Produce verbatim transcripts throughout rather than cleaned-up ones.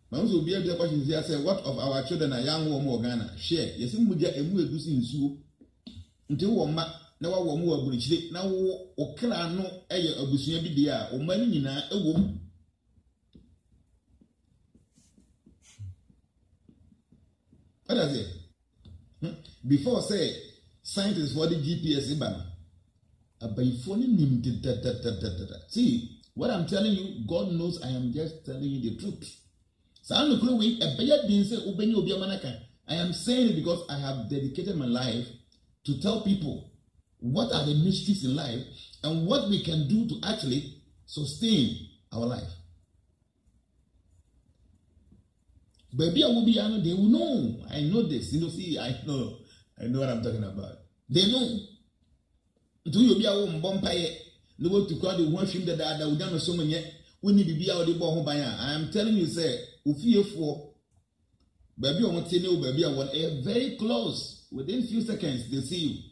Manzo be the question here say what of our children are young or Ghana share yes muja emu edusi nsuo nti wo ma na wa wo mu aburichire na wo okra no eye abusua bi de a o ma ni nyina ewo what does it hmm? Before say scientists for the G P S ban abayfo ni nim see what I'm telling you, God knows I am just telling you the truth. I am saying it because I have dedicated my life to tell people what are the mysteries in life and what we can do to actually sustain our life. Baby, I will be honest, they will know. I know this. You know, see, I know. I know what I'm talking about. They know. Do you be a woman bumpire? No one to call the one film that I would done so many. We need to be out of the ball. I am telling you, say, if you for baby, I want to know, baby, I want a very close. Within few seconds, they see you.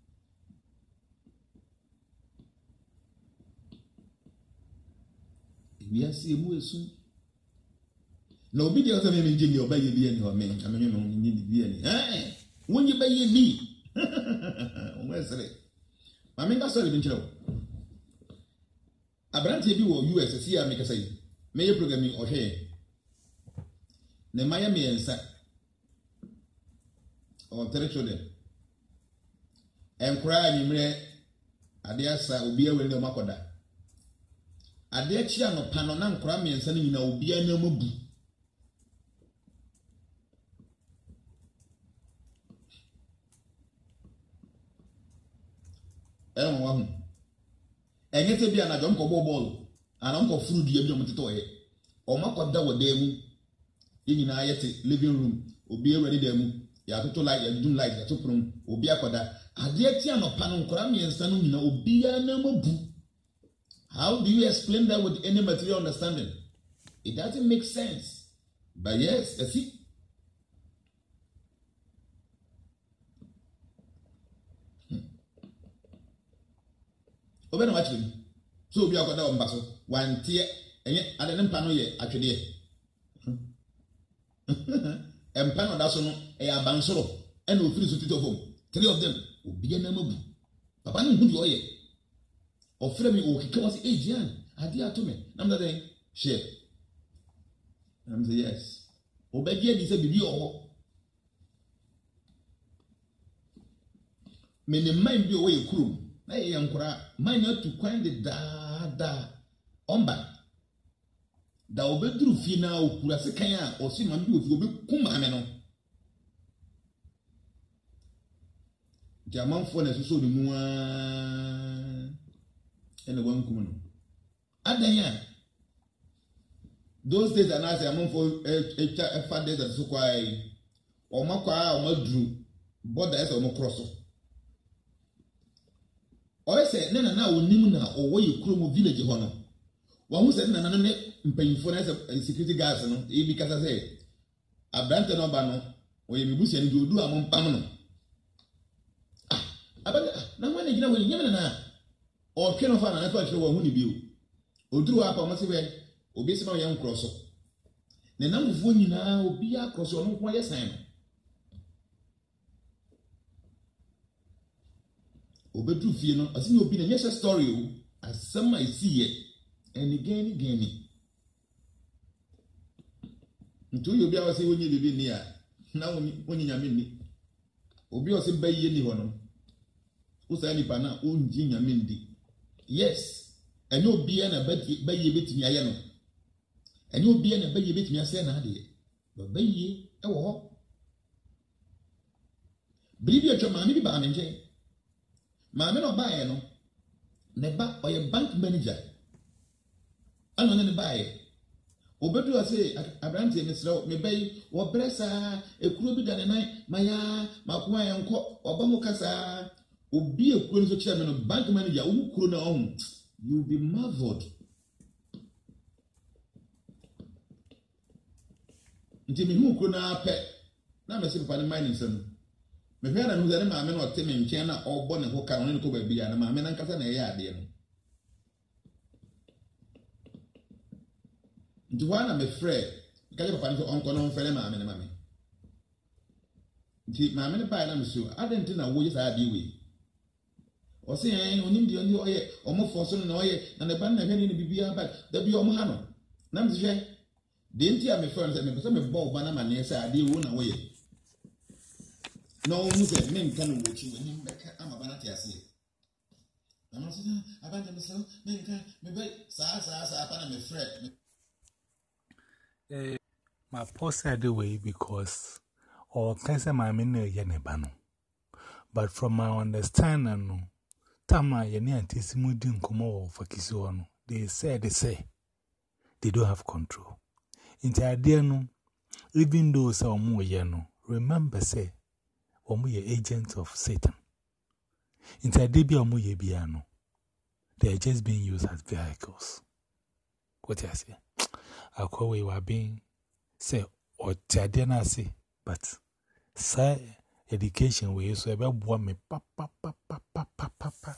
We are seeing you soon. No, be the other man in your baby, be any or me. I mean, you know, you need to be any. Eh? When you buy me, where's it? I mean, that's all you've been told. Abranti bi wo U S C a make say me programming o hwe ne maya me ensa on territory enkura ni mre ade asa obi awe ne makoda ade achi ano pano na nkura me ensa ni nyina obi ana mabu e mo wa enye te bia na jom ko bo ball ana nko furu dua bi o mteto ye o makoda wo demu yinyina ayete living room obi ewari demu ya toto light ya dun light ya toprum obi akoda ade ati anopa no nkora miensa no nyina obi ya na mabu. How do you explain that with any material understanding? It doesn't make sense. But yes, I see. Oben watch him. So we are going to basso. One tear, and yet I didn't pano ye actually. And pano that's no a bansoro, and we finish with it of home. Three of them will be a name. Papa knew who you are. Or Fleming or he was Asian. I dear to me. I'm not saying, share. I'm saying, yes. Obey is a baby or many mind be away crew. I am cry, mind not to find the da da omba. Da obedru fina o kurasekaya or see man do if you be kumameno. Jaman phone is so the mua and the one kumano. Adanya. Those days are not a month for a fat days and so quiet. Or Makwa or Madru, but there's a more cross. Or I said, Nana now Nimuna or where you crew village honor. One who said, Nana, paying for a security guards, because I say, a Branton or Bano, or you bush and you do among Pamano. Ah, now when you know when you're or can of an effort to who you or drew up a massive way. Obesima young crosso. The number of women now be a cross or no quiet sign. Obedu Fiano, as you been a yes story, as some I see it, and again, again. Until you be able to say when you live in near. Now, when you are me, Obi was in Bay any one. Who's any pana, own Jina Mindy? Yes, and no be an a bay bit me ayano. And you'll be in a baby bit me a say an idea. But baby, a walk. Believe your mammy by an jay. Mammy no buy no. Never or a bank manager. I don't know buy. Obedu I say, I brand him, Mister Me bay, or bressa, a club than a night, Maya, Makwai and Co, or Bamokasa, or be a cruise chairman of bank manager who could own. You'll be marveled. Nti me hu kro na pe na me se papa ne mind nsam me hwe na hu zare ma me no te me nchen na obo ne ho ka no ne ko ba bia na ma me na nkasa na ye ade no nti wa na me frɛ kaje papa no onko no mfere maame ne maame nti maame ne pa na mso adenti na wo yesa ade we o se en onim de oni oye omofo so na oye na ne ban na hwe ni bibia ba da bi omo ha no na mhwe de nti a me friend say me so me bo ba na ma ne sa ade wo na wo ye no mu se me nka no wo chi woni mbeka ama ba na ti ase na no se na abanda me so me nka me be sa sa sa pa na me friend eh my post said the way because or can say my men ne bano but from my understanding no tama ye ne antisimu di nkomo for kisi no they said they say they don't have control into idea no even though say omo ye no remember say omo ye agents of Satan into idea bi omo ye bia no they are just being used as vehicles. What I say akwa we were being say or tiadena say but say education we so ebe bo me pa pa pa pa pa pa pa